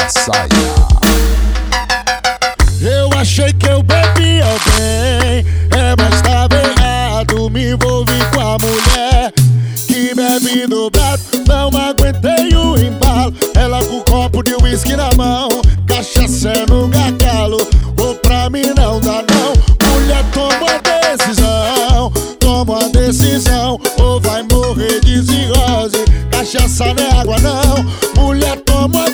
Vassaia. Eu achei que eu bebia bem, mas tava errado. Me envolvi com a mulher que bebe dobrado. Não aguentei o embalo, ela com um copo de uísque na mão, cachaça no gargalo. Ou pra mim não dá não. Mulher, toma a decisão, ou vai morrer de cirrose. Cachaça não é água não. Mulher, toma a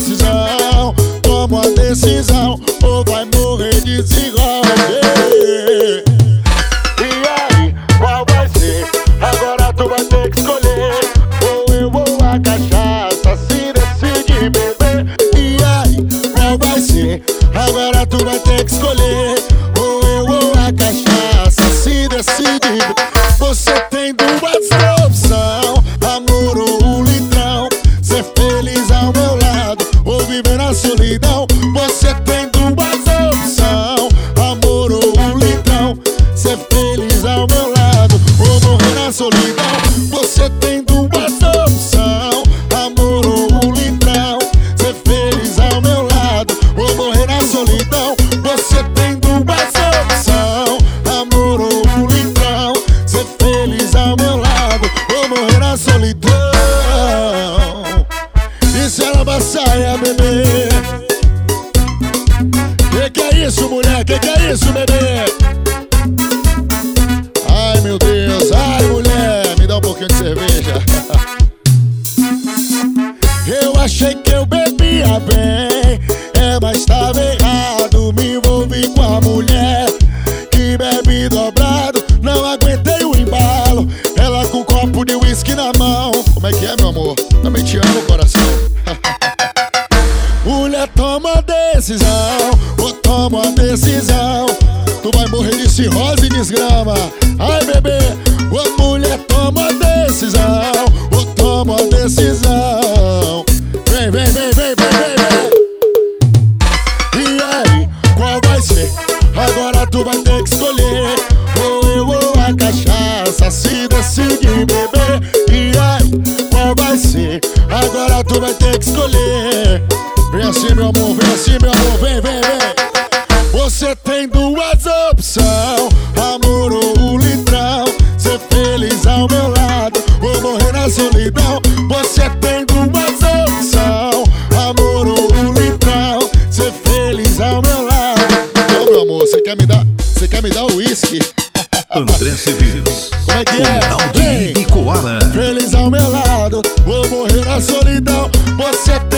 decisão, ou vai morrer de cirrose. E aí, qual vai ser? Agora tu vai ter que escolher, ou eu ou a cachaça, se decide beber. E aí, qual vai ser? Agora tu vai ter que escolher, ou eu ou a cachaça, se decide beber. Você tem duas opções, amor ou um litrão. Ser feliz ao meu lado, ou viver na solidão. Você tem duas opções, amor ou um litrão. Ser feliz ao meu lado, ou morrer na solidão. Você tem duas opções, amor ou um litrão. Ser feliz ao meu lado, ou morrer na solidão. Você tem duas opções, amor ou um litrão. Ser feliz ao meu lado, ou morrer na solidão. Isso era Vassaia, bebê. Que é isso, mulher? Que é isso, bebê? Ai, meu Deus. Ai, mulher, me dá um pouquinho de cerveja. Eu achei que eu bebia bem, mas tava errado. Me envolvi com a mulher que bebe dobrado. Não aguentei o embalo, ela com um copo de uísque na mão. Como é que é, meu amor? Também te amo, coração. Mulher, toma a decisão, ou toma a decisão. Tu vai morrer de cirrose e desgrama. Ai, bebê. Ô, mulher, toma a decisão, ou toma a decisão. Vem, vem, vem, vem, vem, vem, vem. E aí, qual vai ser? Agora tu vai ter que escolher, ou eu ou a cachaça, se decide beber. E aí, qual vai ser? Agora tu vai ter que escolher. Vem assim, meu amor, vem assim, meu amor, vem, vem, vem. Você tem duas opções, amor ou um litrão. Ser feliz ao meu lado, ou morrer na solidão. Você tem duas opções, amor ou um litrão. Ser feliz ao meu lado. Então, meu amor, você quer me dar o uísque? André Severos. Como é que é? Ronaldo Icoara. Feliz ao meu lado, ou morrer na solidão. Você